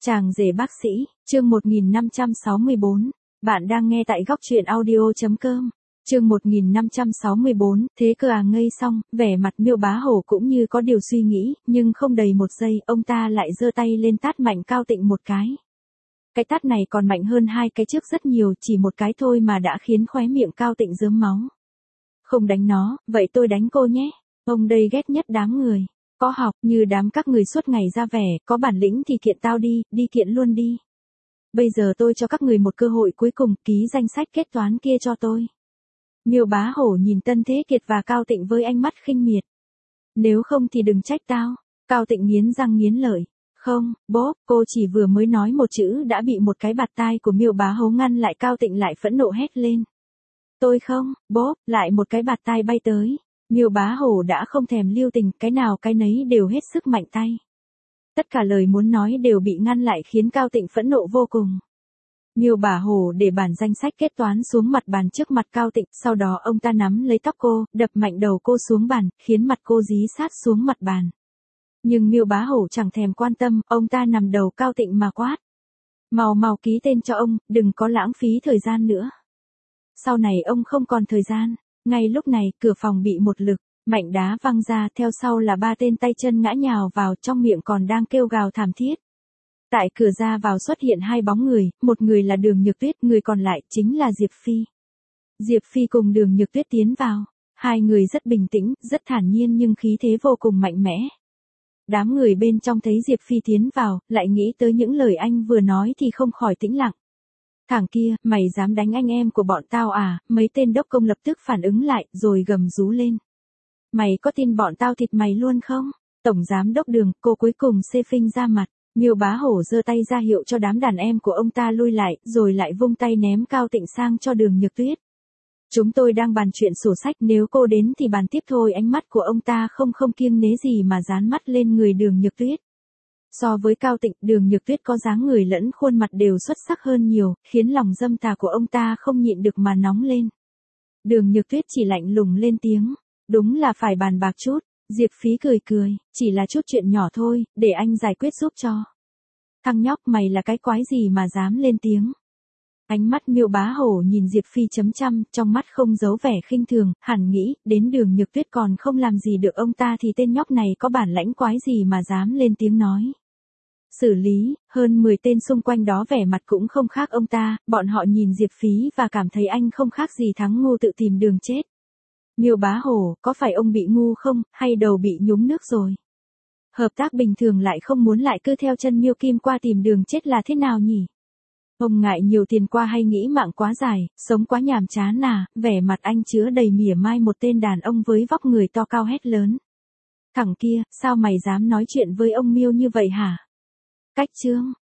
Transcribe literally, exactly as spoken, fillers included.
Chàng rể bác sĩ, chương một nghìn năm trăm sáu mươi bốn. Bạn đang nghe tại góc truyện audio chấm com. Chương một nghìn năm trăm sáu mươi bốn, thế cơ à ngây xong, vẻ mặt Miêu Bá Hổ cũng như có điều suy nghĩ, nhưng không đầy một giây, ông ta lại giơ tay lên tát mạnh Cao Tịnh một cái. Cái tát này còn mạnh hơn hai cái trước rất nhiều, chỉ một cái thôi mà đã khiến khóe miệng Cao Tịnh rớm máu. Không đánh nó, vậy tôi đánh cô nhé. Ông đây ghét nhất đám người. Có học, như đám các người suốt ngày ra vẻ, có bản lĩnh thì kiện tao đi, đi kiện luôn đi. Bây giờ tôi cho các người một cơ hội cuối cùng, ký danh sách kết toán kia cho tôi. Miêu Bá Hổ nhìn Tân Thế Kiệt và Cao Tịnh với ánh mắt khinh miệt. Nếu không thì đừng trách tao. Cao Tịnh nghiến răng nghiến lợi. Không, bốp, cô chỉ vừa mới nói một chữ đã bị một cái bạt tai của Miêu Bá Hổ ngăn lại. Cao Tịnh lại phẫn nộ hét lên. Tôi không, bốp, lại một cái bạt tai bay tới. Miêu Bá Hổ đã không thèm lưu tình, cái nào cái nấy đều hết sức mạnh tay. Tất cả lời muốn nói đều bị ngăn lại khiến Cao Tịnh phẫn nộ vô cùng. Miêu Bá Hổ để bản danh sách kết toán xuống mặt bàn trước mặt Cao Tịnh, sau đó ông ta nắm lấy tóc cô, đập mạnh đầu cô xuống bàn, khiến mặt cô dí sát xuống mặt bàn. Nhưng Miêu Bá Hổ chẳng thèm quan tâm, ông ta nằm đầu Cao Tịnh mà quát. Mau mau ký tên cho ông, đừng có lãng phí thời gian nữa. Sau này ông không còn thời gian. Ngay lúc này, cửa phòng bị một lực mạnh đá văng ra, theo sau là ba tên tay chân ngã nhào vào, trong miệng còn đang kêu gào thảm thiết. Tại cửa ra vào xuất hiện hai bóng người, một người là Đường Nhược Tuyết, người còn lại chính là Diệp Phi. Diệp Phi cùng Đường Nhược Tuyết tiến vào, hai người rất bình tĩnh, rất thản nhiên nhưng khí thế vô cùng mạnh mẽ. Đám người bên trong thấy Diệp Phi tiến vào, lại nghĩ tới những lời anh vừa nói thì không khỏi tĩnh lặng. Thằng kia, mày dám đánh anh em của bọn tao à? Mấy tên đốc công lập tức phản ứng lại, rồi gầm rú lên. Mày có tin bọn tao thịt mày luôn không? Tổng giám đốc Đường, cô cuối cùng xê phinh ra mặt. Miêu Bá Hổ giơ tay ra hiệu cho đám đàn em của ông ta lui lại, rồi lại vung tay ném Cao Tịnh sang cho Đường Nhược Tuyết. Chúng tôi đang bàn chuyện sổ sách, nếu cô đến thì bàn tiếp thôi. Ánh mắt của ông ta không không kiêng nể gì mà dán mắt lên người Đường Nhược Tuyết. So với Cao Tịnh, Đường Nhược Tuyết có dáng người lẫn khuôn mặt đều xuất sắc hơn nhiều, khiến lòng dâm tà của ông ta không nhịn được mà nóng lên. Đường Nhược Tuyết chỉ lạnh lùng lên tiếng. Đúng là phải bàn bạc chút. Diệp Phí cười cười, chỉ là chút chuyện nhỏ thôi, để anh giải quyết giúp cho. Thằng nhóc mày là cái quái gì mà dám lên tiếng. Ánh mắt Miêu Bá Hổ nhìn Diệp Phi chấm chăm, trong mắt không giấu vẻ khinh thường, hẳn nghĩ, đến Đường Nhược Tuyết còn không làm gì được ông ta thì tên nhóc này có bản lãnh quái gì mà dám lên tiếng nói. Xử lý, hơn mười tên xung quanh đó vẻ mặt cũng không khác ông ta, bọn họ nhìn Diệp Phí và cảm thấy anh không khác gì thắng ngu tự tìm đường chết. Miêu Bá Hổ, có phải ông bị ngu không, hay đầu bị nhúng nước rồi? Hợp tác bình thường lại không muốn lại cứ theo chân Miêu Kim qua tìm đường chết là thế nào nhỉ? Ông ngại nhiều tiền qua hay nghĩ mạng quá dài, sống quá nhàm chán à? Vẻ mặt anh chứa đầy mỉa mai một tên đàn ông với vóc người to cao hét lớn. Thằng kia, sao mày dám nói chuyện với ông Miêu như vậy hả? Cách chương,